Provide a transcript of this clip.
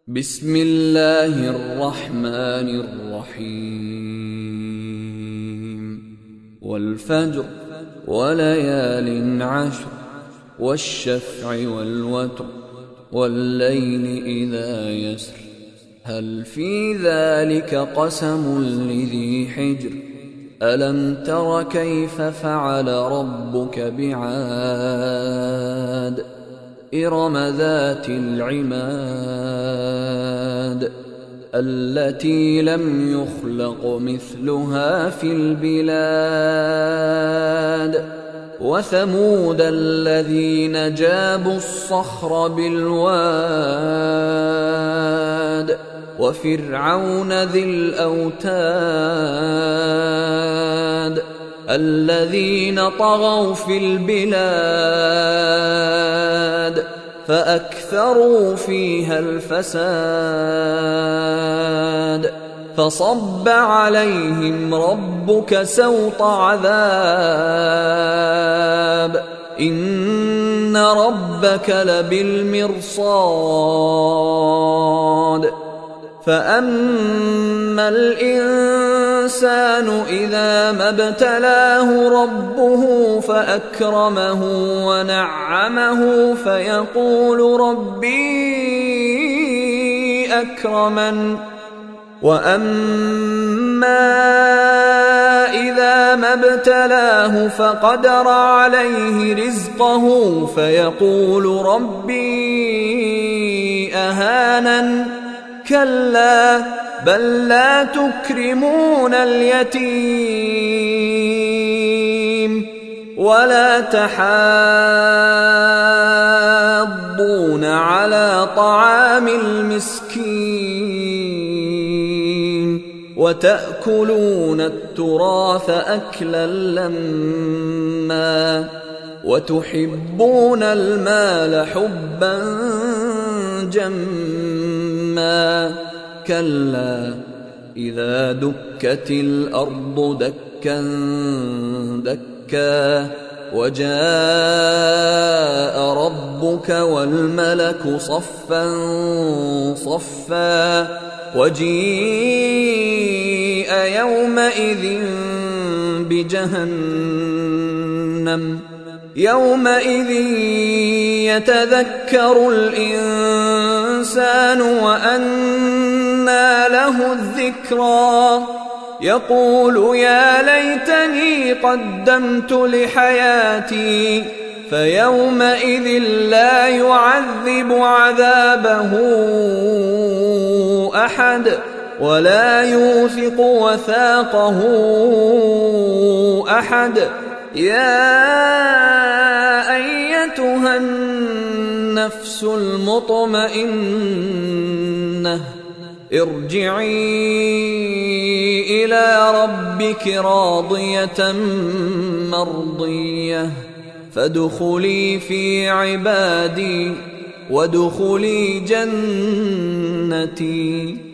بسم الله الرحمن الرحيم والفجر وليال عشر والشفع والوتر والليل إذا يسر هل في ذلك قسم لذي حجر ألم تر كيف فعل ربك بعاد إرم ذات العماد التي لم يخلق مثلها في البلاد وثمود الذين جابوا الصخر بالواد وفرعون ذي الأوتاد الذين طغوا في البلاد فأكثروا فيها الفساد فصب عليهم ربك سوط عذاب إن ربك لبالمرصاد فأما الإنسان إذا ما ابتلاه ربه فأكرمه ونعمه فيقول ربي أكرمن وأما إذا ما ابتلاه فقدر عليه رزقه فيقول ربي أهانن كلا بل لا تكرمون اليتيم ولا تحاضون على طعام المسكين وتأكلون التراث أكلا لما وتحبون المال حبا جما كلا إذا دكت الأرض دكا دكا وجاء ربك والملك صفا صفا وجيء يومئذ بجهنم يومئذ يتذكر الإنسان وأنى له الذكرى يقول يا ليتني قدمت لحياتي فيومئذ لا يعذب عذابه أحد ولا يوثق وثاقه أحد يا أيتها النفس المطمئنة ارجعي إلى ربك راضية مرضية فادخلي في عبادي وادخلي جنتي.